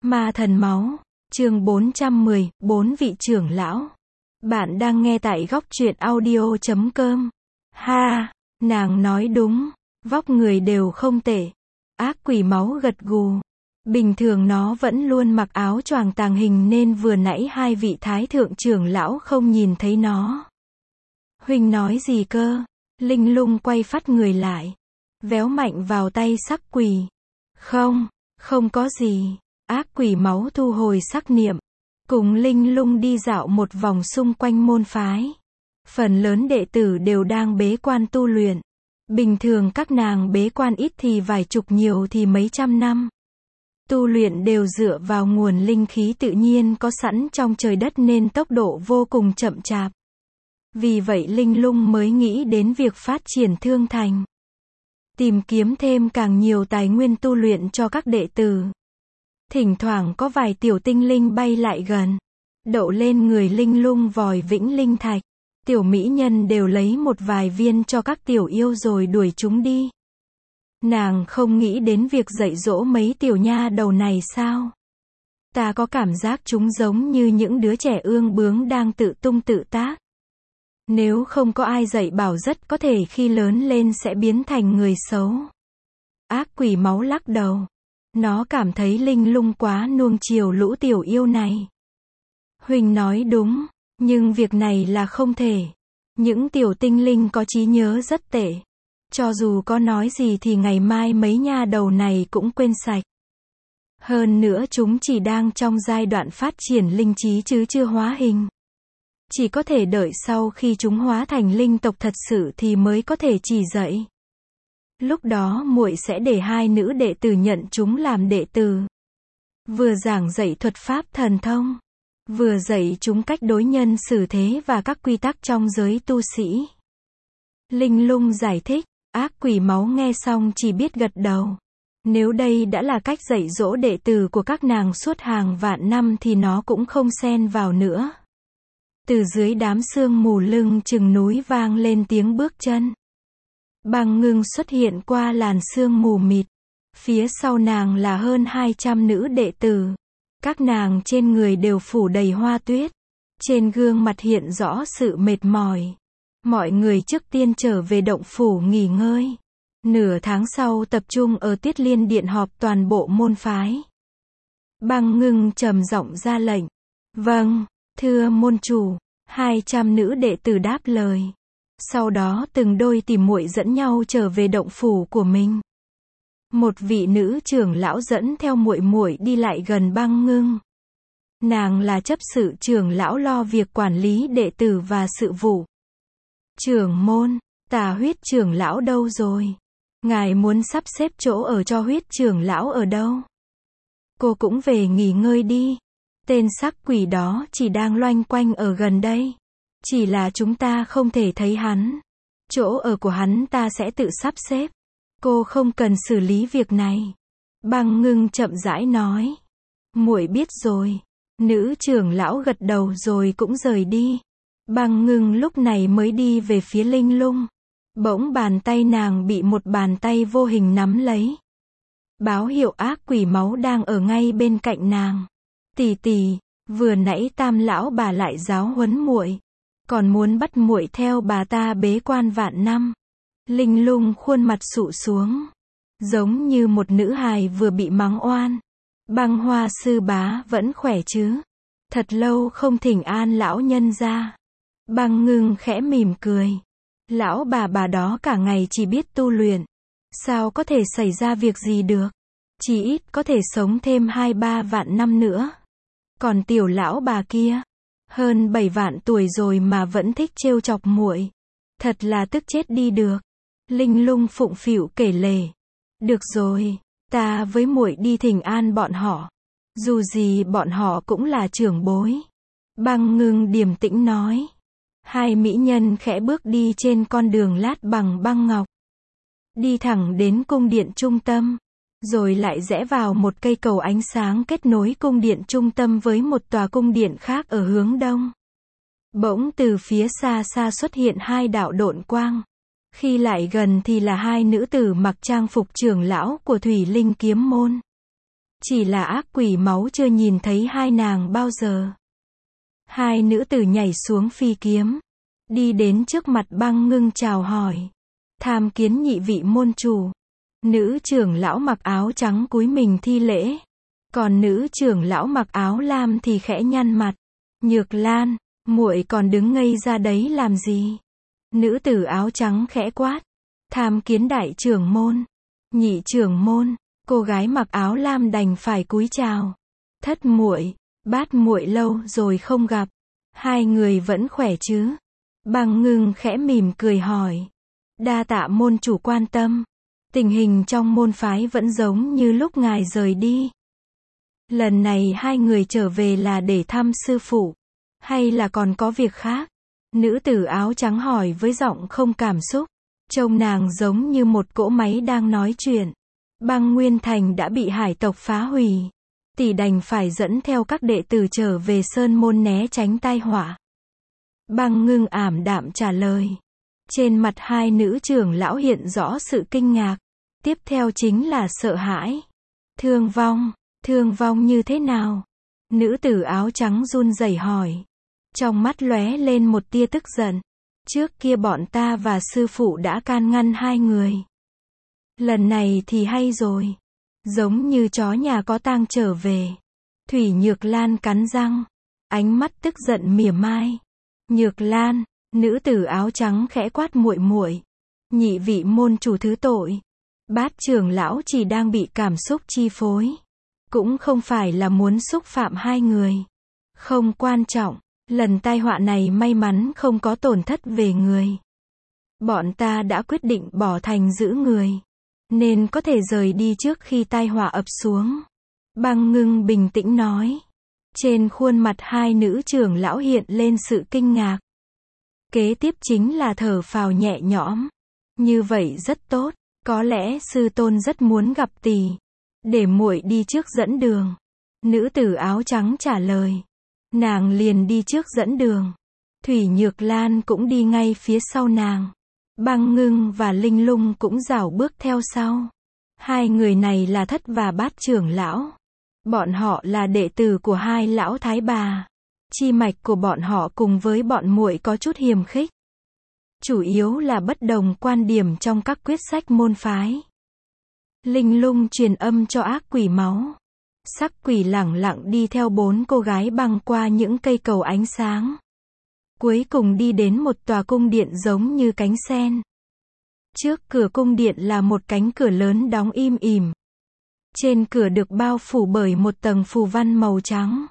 Ma thần máu, chương 410, 4 vị trưởng lão. Bạn đang nghe tại góc truyện audio.com. Ha, nàng nói đúng, vóc người đều không tệ. Ác quỷ máu gật gù. Bình thường nó vẫn luôn mặc áo choàng tàng hình nên vừa nãy hai vị thái thượng trưởng lão không nhìn thấy nó. Huynh nói gì cơ? Linh Lung quay phắt người lại, véo mạnh vào tay sắc quỷ. Không có gì. Ác quỷ máu thu hồi sắc niệm, cùng Linh Lung đi dạo một vòng xung quanh môn phái. Phần lớn đệ tử đều đang bế quan tu luyện. Bình thường các nàng bế quan ít thì vài chục, nhiều thì mấy trăm năm. Tu luyện đều dựa vào nguồn linh khí tự nhiên có sẵn trong trời đất nên tốc độ vô cùng chậm chạp. Vì vậy Linh Lung mới nghĩ đến việc phát triển thương thành, tìm kiếm thêm càng nhiều tài nguyên tu luyện cho các đệ tử. Thỉnh thoảng có vài tiểu tinh linh bay lại gần, đậu lên người Linh Lung vòi vĩnh linh thạch. Tiểu mỹ nhân đều lấy một vài viên cho các tiểu yêu rồi đuổi chúng đi. Nàng không nghĩ đến việc dạy dỗ mấy tiểu nha đầu này sao? Ta có cảm giác chúng giống như những đứa trẻ ương bướng đang tự tung tự tác. Nếu không có ai dạy bảo rất có thể khi lớn lên sẽ biến thành người xấu. Ác quỷ máu lắc đầu. Nó cảm thấy Linh Lung quá nuông chiều lũ tiểu yêu này. Huỳnh nói đúng, nhưng việc này là không thể. Những tiểu tinh linh có trí nhớ rất tệ. Cho dù có nói gì thì ngày mai mấy nha đầu này cũng quên sạch. Hơn nữa chúng chỉ đang trong giai đoạn phát triển linh trí chứ chưa hóa hình. Chỉ có thể đợi sau khi chúng hóa thành linh tộc thật sự thì mới có thể chỉ dạy. Lúc đó muội sẽ để hai nữ đệ tử nhận chúng làm đệ tử. Vừa giảng dạy thuật pháp thần thông, vừa dạy chúng cách đối nhân xử thế và các quy tắc trong giới tu sĩ. Linh Lung giải thích, ác quỷ máu nghe xong chỉ biết gật đầu. Nếu đây đã là cách dạy dỗ đệ tử của các nàng suốt hàng vạn năm thì nó cũng không xen vào nữa. Từ dưới đám sương mù lưng chừng núi vang lên tiếng bước chân. Băng Ngưng xuất hiện qua làn sương mù mịt. Phía sau nàng là hơn 200 nữ đệ tử. Các nàng trên người đều phủ đầy hoa tuyết. Trên gương mặt hiện rõ sự mệt mỏi. Mọi người trước tiên trở về động phủ nghỉ ngơi. Nửa tháng sau tập trung ở Tuyết Liên Điện họp toàn bộ môn phái. Băng Ngưng trầm giọng ra lệnh. Vâng, thưa môn chủ. 200 nữ đệ tử đáp lời. Sau đó từng đôi tìm muội dẫn nhau trở về động phủ của mình. Một vị nữ trưởng lão dẫn theo muội muội đi lại gần Băng Ngưng. Nàng là chấp sự trưởng lão lo việc quản lý đệ tử và sự vụ. Trưởng môn, Tà Huyết trưởng lão đâu rồi? Ngài muốn sắp xếp chỗ ở cho Huyết trưởng lão ở đâu? Cô cũng về nghỉ ngơi đi. Tên sắc quỷ đó chỉ đang loanh quanh ở gần đây. Chỉ là chúng ta không thể thấy hắn. Chỗ ở của hắn ta sẽ tự sắp xếp. Cô không cần xử lý việc này. Băng Ngưng chậm rãi nói. Muội biết rồi. Nữ trưởng lão gật đầu rồi cũng rời đi. Băng Ngưng lúc này mới đi về phía Linh Lung. Bỗng bàn tay nàng bị một bàn tay vô hình nắm lấy. Báo hiệu ác quỷ máu đang ở ngay bên cạnh nàng. Tỷ tỷ, vừa nãy Tam lão bà lại giáo huấn muội, còn muốn bắt muội theo bà ta bế quan vạn năm. Linh Lung khuôn mặt sụ xuống, giống như một nữ hài vừa bị mắng oan. Băng Hoa sư bá vẫn khỏe chứ? Thật lâu không thỉnh an lão nhân ra. Băng Ngưng khẽ mỉm cười. Lão bà đó cả ngày chỉ biết tu luyện. Sao có thể xảy ra việc gì được? Chỉ ít có thể sống thêm 2-3 vạn năm nữa. Còn tiểu lão bà kia, hơn 7 vạn tuổi rồi mà vẫn thích trêu chọc muội. Thật là tức chết đi được. Linh Lung phụng phịu kể lể. Được rồi, ta với muội đi thỉnh an bọn họ. Dù gì bọn họ cũng là trưởng bối. Băng Ngưng điềm tĩnh nói. Hai mỹ nhân khẽ bước đi trên con đường lát bằng băng ngọc. Đi thẳng đến cung điện trung tâm. Rồi lại rẽ vào một cây cầu ánh sáng kết nối cung điện trung tâm với một tòa cung điện khác ở hướng đông. Bỗng từ phía xa xa xuất hiện hai đạo độn quang. Khi lại gần thì là hai nữ tử mặc trang phục trưởng lão của Thủy Linh kiếm môn. Chỉ là ác quỷ máu chưa nhìn thấy hai nàng bao giờ. Hai nữ tử nhảy xuống phi kiếm, đi đến trước mặt Băng Ngưng chào hỏi. Tham kiến nhị vị môn chủ. Nữ trưởng lão mặc áo trắng cúi mình thi lễ. Còn nữ trưởng lão mặc áo lam thì khẽ nhăn mặt. Nhược Lan, muội còn đứng ngây ra đấy làm gì? Nữ tử áo trắng khẽ quát. Tham kiến đại trưởng môn. Nhị trưởng môn. Cô gái mặc áo lam đành phải cúi chào. Thất muội, Bát muội lâu rồi không gặp. Hai người vẫn khỏe chứ? Băng Ngưng khẽ mỉm cười hỏi. Đa tạ môn chủ quan tâm. Tình hình trong môn phái vẫn giống như lúc ngài rời đi. Lần này hai người trở về là để thăm sư phụ, hay là còn có việc khác? Nữ tử áo trắng hỏi với giọng không cảm xúc. Trông nàng giống như một cỗ máy đang nói chuyện. Băng Nguyên Thành đã bị hải tộc phá hủy. Tỷ đành phải dẫn theo các đệ tử trở về Sơn Môn né tránh tai họa. Băng Ngưng ảm đạm trả lời. Trên mặt hai nữ trưởng lão hiện rõ sự kinh ngạc. Tiếp theo chính là sợ hãi. Thương vong như thế nào? Nữ tử áo trắng run rẩy hỏi. Trong mắt lóe lên một tia tức giận. Trước kia bọn ta và sư phụ đã can ngăn hai người. Lần này thì hay rồi. Giống như chó nhà có tang trở về. Thủy Nhược Lan cắn răng. Ánh mắt tức giận mỉa mai. Nhược Lan, nữ tử áo trắng khẽ quát muội muội. Nhị vị môn chủ thứ tội. Bát trưởng lão chỉ đang bị cảm xúc chi phối. Cũng không phải là muốn xúc phạm hai người. Không quan trọng. Lần tai họa này may mắn không có tổn thất về người. Bọn ta đã quyết định bỏ thành giữ người. Nên có thể rời đi trước khi tai họa ập xuống. Băng Ngưng bình tĩnh nói. Trên khuôn mặt hai nữ trưởng lão hiện lên sự kinh ngạc. Kế tiếp chính là thở phào nhẹ nhõm. Như vậy rất tốt. Có lẽ sư tôn rất muốn gặp tỷ. Để muội đi trước dẫn đường. Nữ tử áo trắng trả lời. Nàng liền đi trước dẫn đường. Thủy Nhược Lan cũng đi ngay phía sau nàng. Băng Ngưng và Linh Lung cũng rảo bước theo sau. Hai người này là Thất và Bát trưởng lão. Bọn họ là đệ tử của hai lão thái bà. Chi mạch của bọn họ cùng với bọn muội có chút hiềm khích. Chủ yếu là bất đồng quan điểm trong các quyết sách môn phái. Linh Lung truyền âm cho ác quỷ máu. Sắc quỷ lẳng lặng đi theo bốn cô gái băng qua những cây cầu ánh sáng. Cuối cùng đi đến một tòa cung điện giống như cánh sen. Trước cửa cung điện là một cánh cửa lớn đóng im ỉm. Trên cửa được bao phủ bởi một tầng phù văn màu trắng.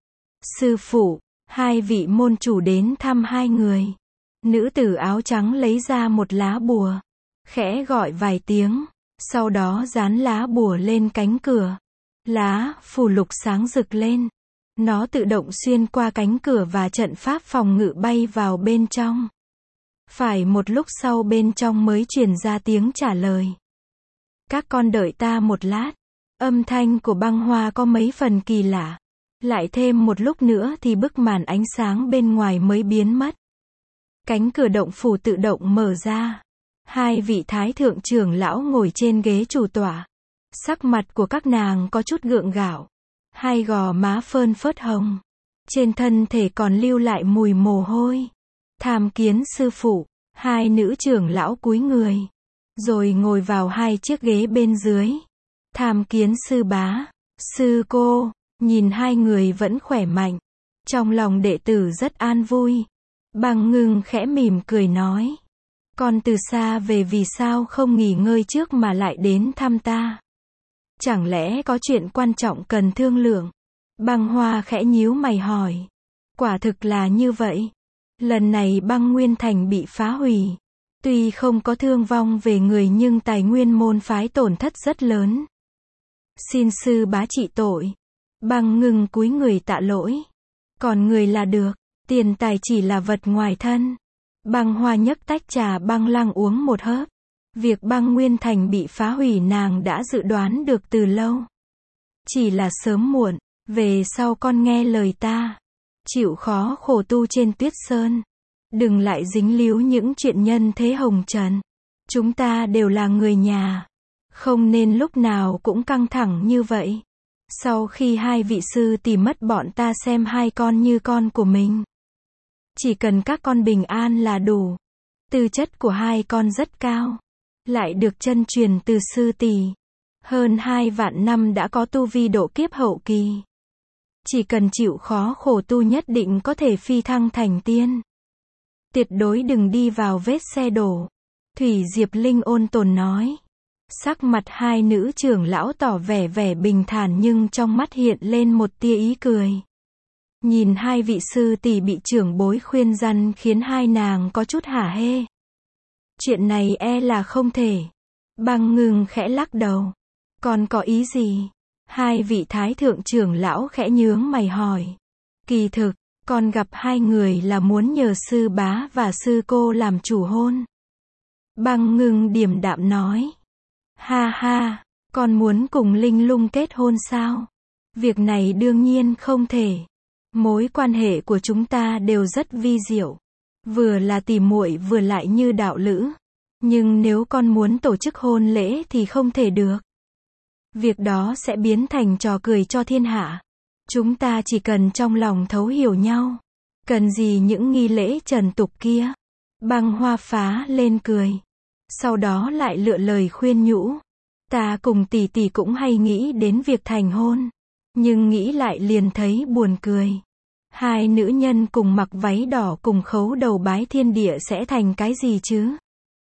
Sư phụ, hai vị môn chủ đến thăm hai người. Nữ tử áo trắng lấy ra một lá bùa. Khẽ gọi vài tiếng. Sau đó dán lá bùa lên cánh cửa. Lá phù lục sáng rực lên. Nó tự động xuyên qua cánh cửa và trận pháp phòng ngự bay vào bên trong. Phải một lúc sau bên trong mới truyền ra tiếng trả lời. Các con đợi ta một lát. Âm thanh của Băng Hoa có mấy phần kỳ lạ. Lại thêm một lúc nữa thì bức màn ánh sáng bên ngoài mới biến mất. Cánh cửa động phủ tự động mở ra. Hai vị thái thượng trưởng lão ngồi trên ghế chủ tọa. Sắc mặt của các nàng có chút gượng gạo. Hai gò má phơn phớt hồng. Trên thân thể còn lưu lại mùi mồ hôi. Tham kiến sư phụ. Hai nữ trưởng lão cúi người. Rồi ngồi vào hai chiếc ghế bên dưới. Tham kiến sư bá. Sư cô. Nhìn hai người vẫn khỏe mạnh. Trong lòng đệ tử rất an vui. Băng Ngưng khẽ mỉm cười nói. Con từ xa về vì sao không nghỉ ngơi trước mà lại đến thăm ta? Chẳng lẽ có chuyện quan trọng cần thương lượng? Băng Hoa khẽ nhíu mày hỏi. Quả thực là như vậy. Lần này Băng Nguyên Thành bị phá hủy. Tuy không có thương vong về người nhưng tài nguyên môn phái tổn thất rất lớn. Xin sư bá trị tội. Băng Ngưng cúi người tạ lỗi. Còn người là được. Tiền tài chỉ là vật ngoài thân. Băng Hoa nhấc tách trà băng lăng uống một hớp. Việc Băng Nguyên Thành bị phá hủy nàng đã dự đoán được từ lâu. Chỉ là sớm muộn. Về sau con nghe lời ta. Chịu khó khổ tu trên Tuyết Sơn. Đừng lại dính líu những chuyện nhân thế hồng trần. Chúng ta đều là người nhà. Không nên lúc nào cũng căng thẳng như vậy. Sau khi hai vị sư tỷ mất bọn ta xem hai con như con của mình. Chỉ cần các con bình an là đủ. Tư chất của hai con rất cao. Lại được chân truyền từ sư tỷ. Hơn 2 vạn năm đã có tu vi độ kiếp hậu kỳ. Chỉ cần chịu khó khổ tu nhất định có thể phi thăng thành tiên. Tuyệt đối đừng đi vào vết xe đổ. Thủy Diệp Linh ôn tồn nói. Sắc mặt hai nữ trưởng lão tỏ vẻ bình thản nhưng trong mắt hiện lên một tia ý cười. Nhìn hai vị sư tỷ bị trưởng bối khuyên răn khiến hai nàng có chút hả hê. Chuyện này e là không thể. Băng Ngưng khẽ lắc đầu. Còn có ý gì? Hai vị thái thượng trưởng lão khẽ nhướng mày hỏi. Kỳ thực, con gặp hai người là muốn nhờ sư bá và sư cô làm chủ hôn. Băng Ngưng điềm đạm nói. Ha ha, con muốn cùng Linh Lung kết hôn sao? Việc này đương nhiên không thể. Mối quan hệ của chúng ta đều rất vi diệu. Vừa là tỉ muội vừa lại như đạo lữ. Nhưng nếu con muốn tổ chức hôn lễ thì không thể được. Việc đó sẽ biến thành trò cười cho thiên hạ. Chúng ta chỉ cần trong lòng thấu hiểu nhau. Cần gì những nghi lễ trần tục kia? Băng Hoa phá lên cười. Sau đó lại lựa lời khuyên nhủ. Ta cùng tỷ tỷ cũng hay nghĩ đến việc thành hôn. Nhưng nghĩ lại liền thấy buồn cười. Hai nữ nhân cùng mặc váy đỏ cùng khấu đầu bái thiên địa sẽ thành cái gì chứ?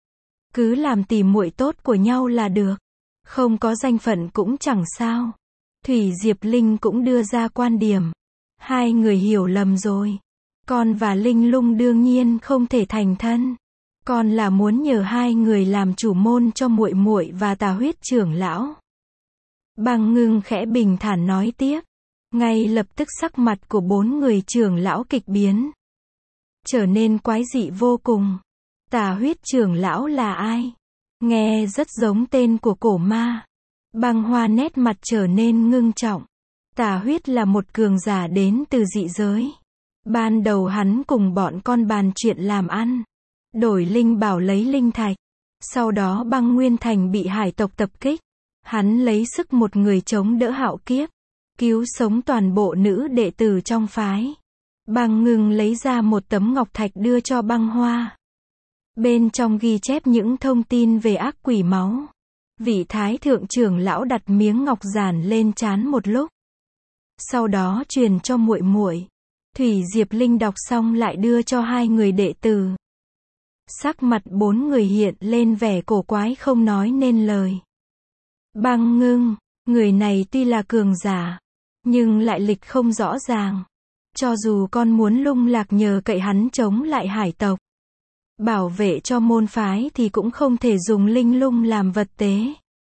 Cứ làm tỉ muội tốt của nhau là được. Không có danh phận cũng chẳng sao. Thủy Diệp Linh cũng đưa ra quan điểm. Hai người hiểu lầm rồi. Con và Linh Lung đương nhiên không thể thành thân. Con là muốn nhờ hai người làm chủ môn cho muội muội và Tà Huyết trưởng lão. Băng Ngưng khẽ bình thản nói tiếp. Ngay lập tức sắc mặt của 4 người trưởng lão kịch biến. Trở nên quái dị vô cùng. Tà Huyết trưởng lão là ai? Nghe rất giống tên của cổ ma. Băng Hoa nét mặt trở nên ngưng trọng. Tà Huyết là một cường giả đến từ dị giới. Ban đầu hắn cùng bọn con bàn chuyện làm ăn. Đổi linh bảo lấy linh thạch. Sau đó Băng Nguyên Thành bị hải tộc tập kích. Hắn lấy sức một người chống đỡ hạo kiếp. Cứu sống toàn bộ nữ đệ tử trong phái. Băng Ngưng lấy ra một tấm ngọc thạch đưa cho Băng Hoa. Bên trong ghi chép những thông tin về ác quỷ máu. Vị thái thượng trưởng lão đặt miếng ngọc giản lên trán một lúc. Sau đó truyền cho muội muội. Thủy Diệp Linh đọc xong lại đưa cho hai người đệ tử. Sắc mặt 4 người hiện lên vẻ cổ quái không nói nên lời. Băng Ngưng, người này tuy là cường giả, nhưng lại lịch không rõ ràng. Cho dù con muốn lung lạc nhờ cậy hắn chống lại hải tộc, bảo vệ cho môn phái thì cũng không thể dùng Linh Lung làm vật tế.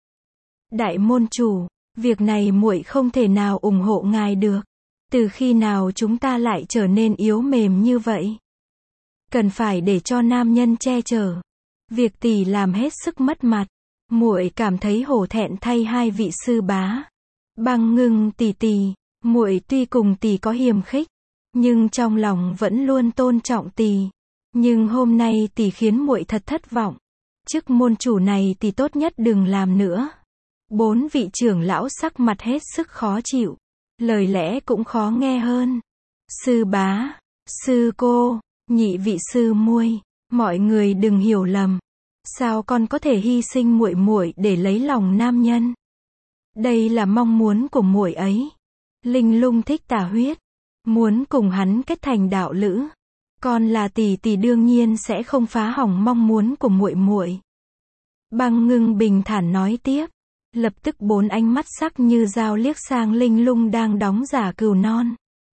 Đại môn chủ, việc này muội không thể nào ủng hộ ngài được. Từ khi nào chúng ta lại trở nên yếu mềm như vậy? Cần phải để cho nam nhân che chở. Việc tỷ làm hết sức mất mặt. Muội cảm thấy hổ thẹn thay hai vị sư bá. Băng Ngưng tỷ tỷ, muội tuy cùng tỷ có hiềm khích, nhưng trong lòng vẫn luôn tôn trọng tỷ. Nhưng hôm nay tỷ khiến muội thật thất vọng. Chức môn chủ này tỷ tốt nhất đừng làm nữa. 4 vị trưởng lão sắc mặt hết sức khó chịu. Lời lẽ cũng khó nghe hơn. Sư bá, sư cô, nhị vị sư muội, mọi người đừng hiểu lầm. Sao con có thể hy sinh muội muội để lấy lòng nam nhân? Đây là mong muốn của muội ấy. Linh Lung thích Tà Huyết, muốn cùng hắn kết thành đạo lữ. Con là tỷ tỷ đương nhiên sẽ không phá hỏng mong muốn của muội muội. Băng Ngưng bình thản nói tiếp. Lập tức 4 ánh mắt sắc như dao liếc sang Linh Lung đang đóng giả cừu non.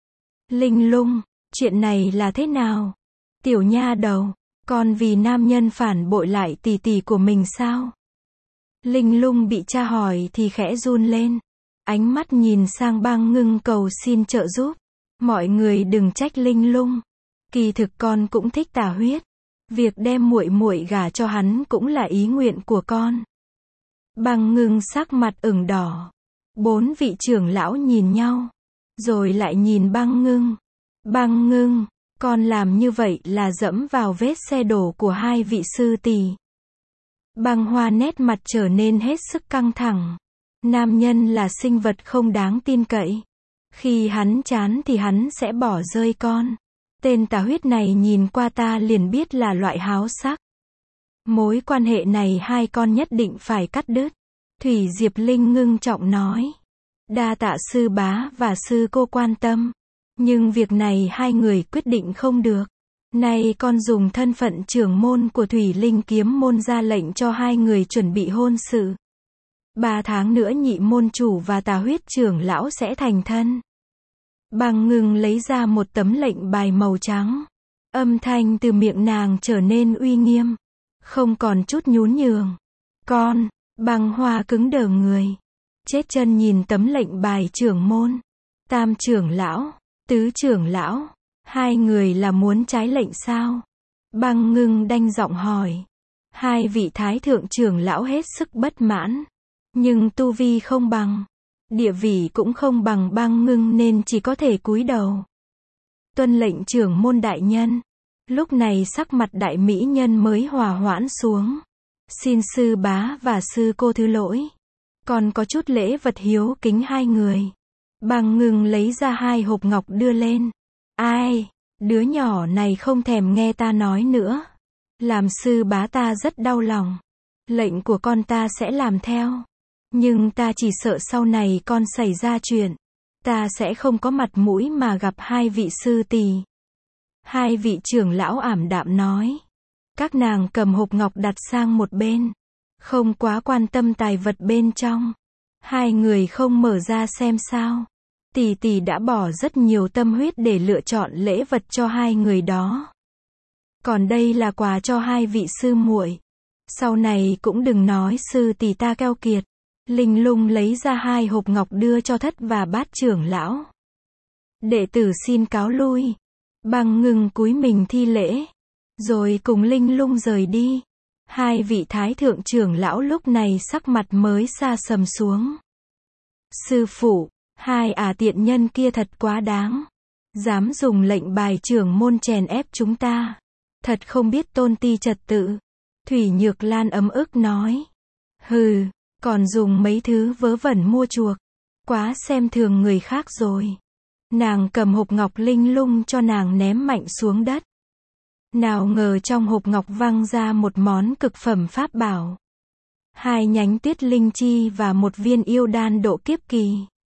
Linh Lung, chuyện này là thế nào? Tiểu nha đầu, con vì nam nhân phản bội lại tỷ tỷ của mình sao? Linh Lung bị cha hỏi thì khẽ run lên. Ánh mắt nhìn sang Băng Ngưng cầu xin trợ giúp. Mọi người đừng trách Linh Lung. Kỳ thực con cũng thích Tà Huyết. Việc đem muội muội gả cho hắn cũng là ý nguyện của con. Băng Ngưng sắc mặt ửng đỏ. 4 vị trưởng lão nhìn nhau. Rồi lại nhìn Băng Ngưng. Băng Ngưng, con làm như vậy là dẫm vào vết xe đổ của hai vị sư tỷ. Băng Hoa nét mặt trở nên hết sức căng thẳng. Nam nhân là sinh vật không đáng tin cậy. Khi hắn chán thì hắn sẽ bỏ rơi con. Tên tà huyết này nhìn qua ta liền biết là loại háo sắc. Mối quan hệ này hai con nhất định phải cắt đứt. Thủy Diệp Linh ngưng trọng nói. Đa tạ sư bá và sư cô quan tâm. Nhưng việc này hai người quyết định không được. Nay con dùng thân phận trưởng môn của Thủy Linh kiếm môn ra lệnh cho hai người chuẩn bị hôn sự. 3 tháng nữa nhị môn chủ và tà huyết trưởng lão sẽ thành thân. Băng Ngưng lấy ra một tấm lệnh bài màu trắng. Âm thanh từ miệng nàng trở nên uy nghiêm. Không còn chút nhún nhường. Con, Băng Hoa cứng đờ người. Chết chân nhìn tấm lệnh bài trưởng môn. Tam trưởng lão, tứ trưởng lão. Hai người là muốn trái lệnh sao? Băng Ngưng đanh giọng hỏi. Hai vị thái thượng trưởng lão hết sức bất mãn. Nhưng tu vi không bằng. Địa vị cũng không bằng Băng Ngưng nên chỉ có thể cúi đầu. Tuân lệnh trưởng môn đại nhân. Lúc này sắc mặt đại mỹ nhân mới hòa hoãn xuống. Xin sư bá và sư cô thứ lỗi. Còn có chút lễ vật hiếu kính hai người. Băng Ngưng lấy ra 2 hộp ngọc đưa lên. Ai, đứa nhỏ này không thèm nghe ta nói nữa. Làm sư bá ta rất đau lòng. Lệnh của con ta sẽ làm theo. Nhưng ta chỉ sợ sau này con xảy ra chuyện. Ta sẽ không có mặt mũi mà gặp hai vị sư tỷ. Hai vị trưởng lão ảm đạm nói. Các nàng cầm hộp ngọc đặt sang một bên. Không quá quan tâm tài vật bên trong. Hai người không mở ra xem sao. Tỷ tỷ đã bỏ rất nhiều tâm huyết để lựa chọn lễ vật cho hai người đó. Còn đây là quà cho hai vị sư muội. Sau này cũng đừng nói sư tỷ ta keo kiệt. Linh Lung lấy ra 2 hộp ngọc đưa cho Thất và Bát trưởng lão. Đệ tử xin cáo lui. Băng Ngưng cúi mình thi lễ. Rồi cùng Linh Lung rời đi. Hai vị thái thượng trưởng lão lúc này sắc mặt mới xa sầm xuống. Sư phụ, hai tiện nhân kia thật quá đáng. Dám dùng lệnh bài trưởng môn chèn ép chúng ta. Thật không biết tôn ti trật tự. Thủy Nhược Lan ấm ức nói. Hừ, còn dùng mấy thứ vớ vẩn mua chuộc. Quá xem thường người khác rồi. Nàng cầm hộp ngọc Linh Lung cho nàng ném mạnh xuống đất. Nào ngờ trong hộp ngọc văng ra một món cực phẩm pháp bảo. 2 nhánh tuyết linh chi và 1 viên yêu đan độ kiếp kỳ.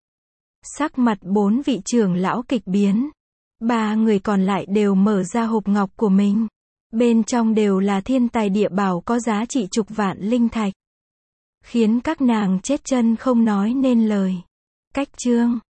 Sắc mặt 4 vị trưởng lão kịch biến. 3 người còn lại đều mở ra hộp ngọc của mình. Bên trong đều là thiên tài địa bảo có giá trị chục vạn linh thạch. Khiến các nàng chết chân không nói nên lời. Cách chương